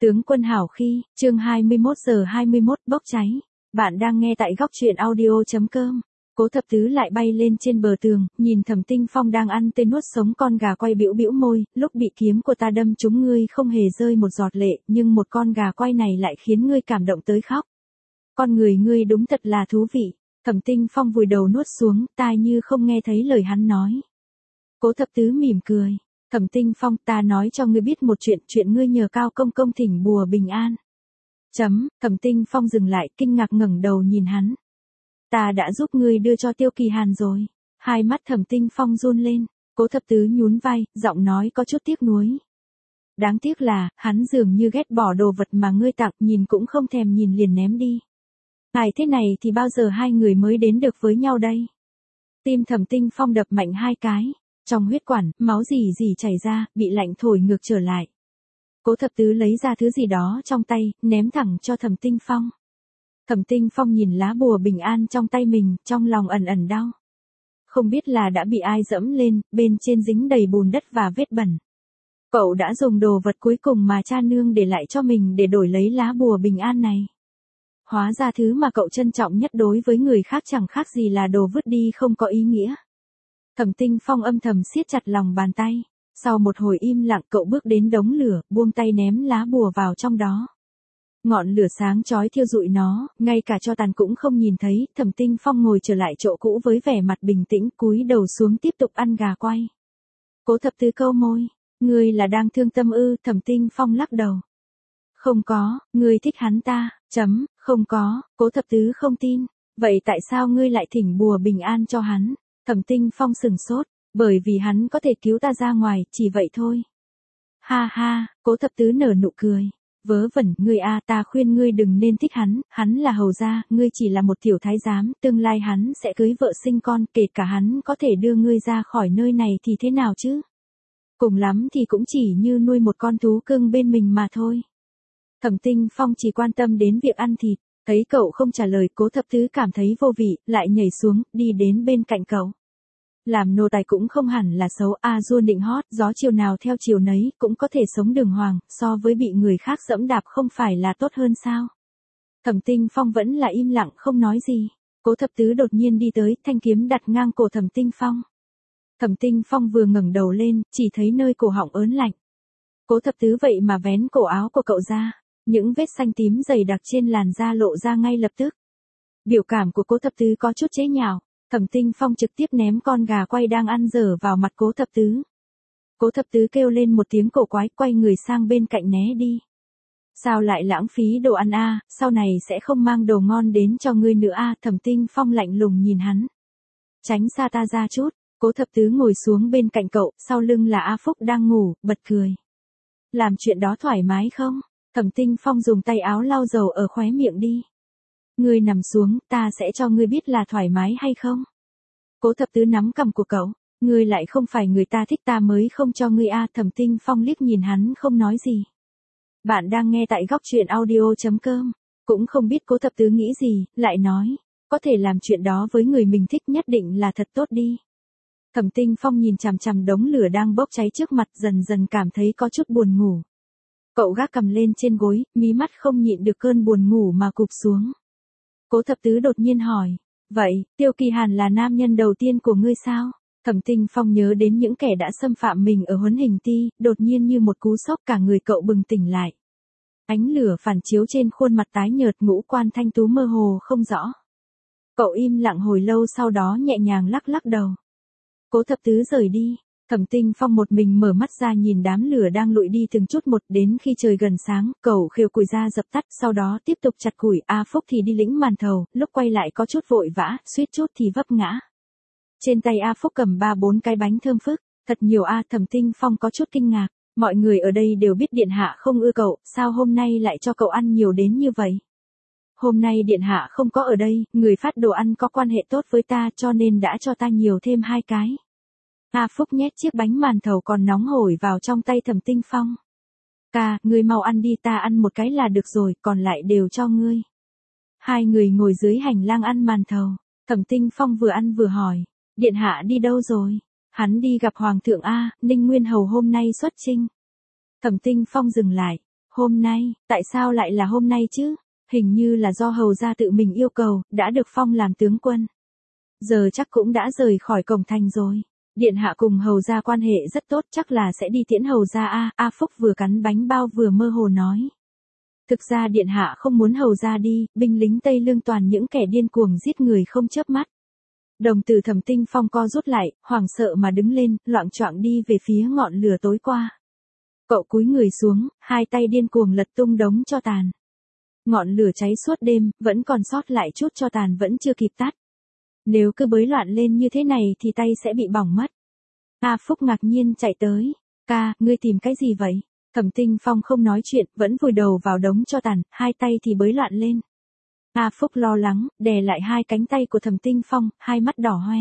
Tướng quân hảo khi, chương 21:21 bốc cháy. Bạn đang nghe tại góc truyện audio.com. Cố Thập Tứ lại bay lên trên bờ tường, nhìn Thẩm Tinh Phong đang ăn tê nuốt sống con gà quay bĩu bĩu môi, lúc bị kiếm của ta đâm trúng ngươi không hề rơi một giọt lệ, nhưng một con gà quay này lại khiến ngươi cảm động tới khóc. Con người ngươi đúng thật là thú vị. Thẩm Tinh Phong vùi đầu nuốt xuống, tai như không nghe thấy lời hắn nói. Cố Thập Tứ mỉm cười. Thẩm Tinh Phong, ta nói cho ngươi biết một chuyện ngươi nhờ Cao Công Công thỉnh bùa bình an. Thẩm Tinh Phong dừng lại, kinh ngạc ngẩng đầu nhìn hắn. Ta đã giúp ngươi đưa cho Tiêu Kỳ Hàn rồi. Hai mắt Thẩm Tinh Phong run lên, Cố Thập Tứ nhún vai, giọng nói có chút tiếc nuối. Đáng tiếc là, hắn dường như ghét bỏ đồ vật mà ngươi tặng, nhìn cũng không thèm nhìn liền ném đi. Ngài thế này thì bao giờ hai người mới đến được với nhau đây? Tim Thẩm Tinh Phong đập mạnh hai cái. Trong huyết quản, máu rỉ rỉ chảy ra, bị lạnh thổi ngược trở lại. Cố Thập Tứ lấy ra thứ gì đó trong tay, ném thẳng cho Thẩm Tinh Phong. Thẩm Tinh Phong nhìn lá bùa bình an trong tay mình, trong lòng ẩn ẩn đau. Không biết là đã bị ai dẫm lên, bên trên dính đầy bùn đất và vết bẩn. Cậu đã dùng đồ vật cuối cùng mà cha nương để lại cho mình để đổi lấy lá bùa bình an này. Hóa ra thứ mà cậu trân trọng nhất đối với người khác chẳng khác gì là đồ vứt đi không có ý nghĩa. Thẩm Tinh Phong âm thầm siết chặt lòng bàn tay. Sau một hồi im lặng cậu bước đến đống lửa, buông tay ném lá bùa vào trong đó. Ngọn lửa sáng chói thiêu rụi nó, ngay cả tro tàn cũng không nhìn thấy. Thẩm Tinh Phong ngồi trở lại chỗ cũ với vẻ mặt bình tĩnh, cúi đầu xuống tiếp tục ăn gà quay. Cố Thập Tứ câu môi, ngươi là đang thương tâm ư? Thẩm Tinh Phong lắc đầu. Không có, ngươi thích hắn ta, không có. Cố Thập Tứ không tin. Vậy tại sao ngươi lại thỉnh bùa bình an cho hắn? Thẩm Tinh Phong sừng sốt, bởi vì hắn có thể cứu ta ra ngoài, chỉ vậy thôi. Ha ha, Cố Thập Tứ nở nụ cười. Vớ vẩn, ngươi ta khuyên ngươi đừng nên thích hắn là hầu gia, ngươi chỉ là một tiểu thái giám, tương lai hắn sẽ cưới vợ sinh con, kể cả hắn có thể đưa ngươi ra khỏi nơi này thì thế nào chứ? Cùng lắm thì cũng chỉ như nuôi một con thú cưng bên mình mà thôi. Thẩm Tinh Phong chỉ quan tâm đến việc ăn thịt. Thấy cậu không trả lời, Cố Thập Tứ cảm thấy vô vị, lại nhảy xuống, đi đến bên cạnh cậu. Làm nô tài cũng không hẳn là xấu, Dua định hót, gió chiều nào theo chiều nấy, cũng có thể sống đường hoàng, so với bị người khác dẫm đạp không phải là tốt hơn sao? Thẩm Tinh Phong vẫn là im lặng không nói gì. Cố Thập Tứ đột nhiên đi tới, thanh kiếm đặt ngang cổ Thẩm Tinh Phong. Thẩm Tinh Phong vừa ngẩng đầu lên, chỉ thấy nơi cổ họng ớn lạnh. Cố Thập Tứ vậy mà vén cổ áo của cậu ra. Những vết xanh tím dày đặc trên làn da lộ ra ngay lập tức. Biểu cảm của Cố Thập Tứ có chút chế nhạo. Thẩm Tinh Phong trực tiếp ném con gà quay đang ăn dở vào mặt Cố Thập Tứ. Cố Thập Tứ kêu lên một tiếng cổ quái, quay người sang bên cạnh né đi. Sao lại lãng phí đồ ăn sau này sẽ không mang đồ ngon đến cho ngươi nữa Thẩm Tinh Phong lạnh lùng nhìn hắn. Tránh xa ta ra chút. Cố Thập Tứ ngồi xuống bên cạnh cậu, sau lưng là A Phúc đang ngủ, bật cười. Làm chuyện đó thoải mái không? Thẩm Tinh Phong dùng tay áo lau dầu ở khóe miệng đi. Ngươi nằm xuống, ta sẽ cho ngươi biết là thoải mái hay không. Cố Thập Tứ nắm cằm của cậu. Ngươi lại không phải người ta thích, ta mới không cho ngươi Thẩm Tinh Phong liếc nhìn hắn không nói gì. Bạn đang nghe tại góc truyện audio.com. Cũng không biết Cố Thập Tứ nghĩ gì, lại nói. Có thể làm chuyện đó với người mình thích nhất định là thật tốt đi. Thẩm Tinh Phong nhìn chằm chằm đống lửa đang bốc cháy trước mặt, dần dần cảm thấy có chút buồn ngủ. Cậu gác cầm lên trên gối, mí mắt không nhịn được cơn buồn ngủ mà cụp xuống. Cố Thập Tứ đột nhiên hỏi, vậy, Tiêu Kỳ Hàn là nam nhân đầu tiên của ngươi sao? Thẩm Tinh Phong nhớ đến những kẻ đã xâm phạm mình ở Huấn Hình Ti, đột nhiên như một cú sốc cả người cậu bừng tỉnh lại. Ánh lửa phản chiếu trên khuôn mặt tái nhợt, ngũ quan thanh tú mơ hồ không rõ. Cậu im lặng hồi lâu, sau đó nhẹ nhàng lắc lắc đầu. Cố Thập Tứ rời đi. Thẩm Tinh Phong một mình mở mắt ra nhìn đám lửa đang lụi đi từng chút một, đến khi trời gần sáng, cậu khều củi ra dập tắt, sau đó tiếp tục chặt củi. A Phúc thì đi lĩnh màn thầu, lúc quay lại có chút vội vã, suýt chút thì vấp ngã. Trên tay A Phúc cầm 3-4 cái bánh thơm phức, thật nhiều Thẩm Tinh Phong có chút kinh ngạc. Mọi người ở đây đều biết điện hạ không ưa cậu, sao hôm nay lại cho cậu ăn nhiều đến như vậy? Hôm nay điện hạ không có ở đây, người phát đồ ăn có quan hệ tốt với ta cho nên đã cho ta nhiều thêm 2 cái. A Phúc nhét chiếc bánh màn thầu còn nóng hổi vào trong tay Thẩm Tinh Phong. Ngươi mau ăn đi, ta ăn một cái là được rồi, còn lại đều cho ngươi. Hai người ngồi dưới hành lang ăn màn thầu. Thẩm Tinh Phong vừa ăn vừa hỏi, điện hạ đi đâu rồi? Hắn đi gặp hoàng thượng Ninh Nguyên Hầu hôm nay xuất chinh. Thẩm Tinh Phong dừng lại. Hôm nay, tại sao lại là hôm nay chứ? Hình như là do hầu gia tự mình yêu cầu, đã được phong làm tướng quân. Giờ chắc cũng đã rời khỏi cổng thành rồi. Điện hạ cùng hầu gia quan hệ rất tốt, chắc là sẽ đi tiễn hầu gia a. A Phúc vừa cắn bánh bao vừa mơ hồ nói. Thực ra điện hạ không muốn hầu gia đi, binh lính Tây Lương toàn những kẻ điên cuồng giết người không chớp mắt. Đồng tử Thẩm Tinh Phong co rút lại, hoảng sợ mà đứng lên, loạng choạng đi về phía ngọn lửa tối qua. Cậu cúi người xuống, hai tay điên cuồng lật tung đống tro tàn. Ngọn lửa cháy suốt đêm, vẫn còn sót lại chút tro tàn vẫn chưa kịp tắt. Nếu cứ bới loạn lên như thế này thì tay sẽ bị bỏng mất. A Phúc ngạc nhiên chạy tới. Ca, ngươi tìm cái gì vậy? Thẩm Tinh Phong không nói chuyện, vẫn vùi đầu vào đống tro tàn, hai tay thì bới loạn lên. A Phúc lo lắng, đè lại hai cánh tay của Thẩm Tinh Phong, hai mắt đỏ hoe.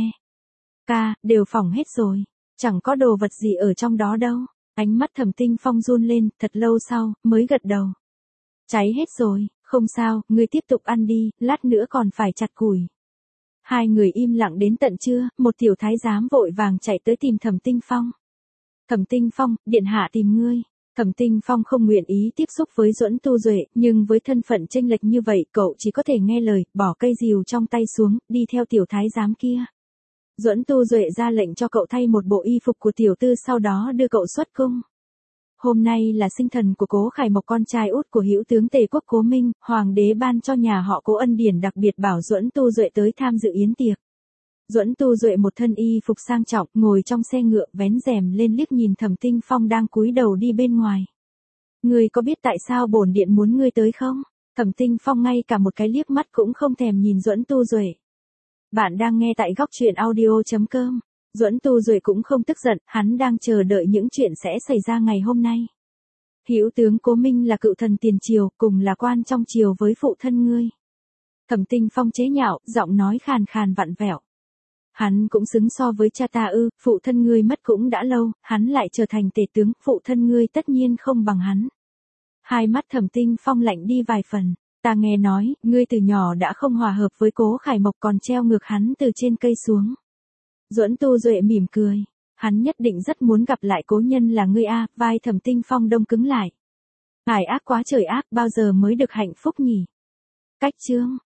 Ca, đều phỏng hết rồi. Chẳng có đồ vật gì ở trong đó đâu. Ánh mắt Thẩm Tinh Phong run lên, thật lâu sau, mới gật đầu. Cháy hết rồi, không sao, ngươi tiếp tục ăn đi, lát nữa còn phải chặt củi. Hai người im lặng đến tận trưa, một tiểu thái giám vội vàng chạy tới tìm Thẩm Tinh Phong. Thẩm Tinh Phong, điện hạ tìm ngươi. Thẩm Tinh Phong không nguyện ý tiếp xúc với Duẫn Tu Duệ, nhưng với thân phận chênh lệch như vậy, cậu chỉ có thể nghe lời, bỏ cây rìu trong tay xuống, đi theo tiểu thái giám kia. Duẫn Tu Duệ ra lệnh cho cậu thay một bộ y phục của tiểu tư, sau đó đưa cậu xuất cung. Hôm nay là sinh thần của Cố Khải Mộc, con trai út của hữu tướng Tề quốc Cố Minh, hoàng đế ban cho nhà họ Cố ân điển đặc biệt bảo Duẫn Tu Duệ tới tham dự yến tiệc. Duẫn Tu Duệ một thân y phục sang trọng, ngồi trong xe ngựa, vén rèm lên liếc nhìn Thẩm Tinh Phong đang cúi đầu đi bên ngoài. Ngươi có biết tại sao bổn điện muốn ngươi tới không? Thẩm Tinh Phong ngay cả một cái liếc mắt cũng không thèm nhìn Duẫn Tu Duệ. Bạn đang nghe tại góc truyện audio.com. Duẫn Tu Duệ cũng không tức giận, hắn đang chờ đợi những chuyện sẽ xảy ra ngày hôm nay. Hữu tướng Cố Minh là cựu thần tiền triều, cùng là quan trong triều với phụ thân ngươi. Thẩm Tinh Phong chế nhạo, giọng nói khàn khàn vặn vẹo. Hắn cũng xứng so với cha ta ư? Phụ thân ngươi mất cũng đã lâu, hắn lại trở thành tể tướng, phụ thân ngươi tất nhiên không bằng hắn. Hai mắt Thẩm Tinh Phong lạnh đi vài phần. Ta nghe nói, ngươi từ nhỏ đã không hòa hợp với Cố Khải Mộc, còn treo ngược hắn từ trên cây xuống. Duẫn Tu Duệ mỉm cười. Hắn nhất định rất muốn gặp lại cố nhân là ngươi a. Vai Thẩm Tinh Phong đông cứng lại. Ngài ác quá trời ác, bao giờ mới được hạnh phúc nhỉ? Cách chương.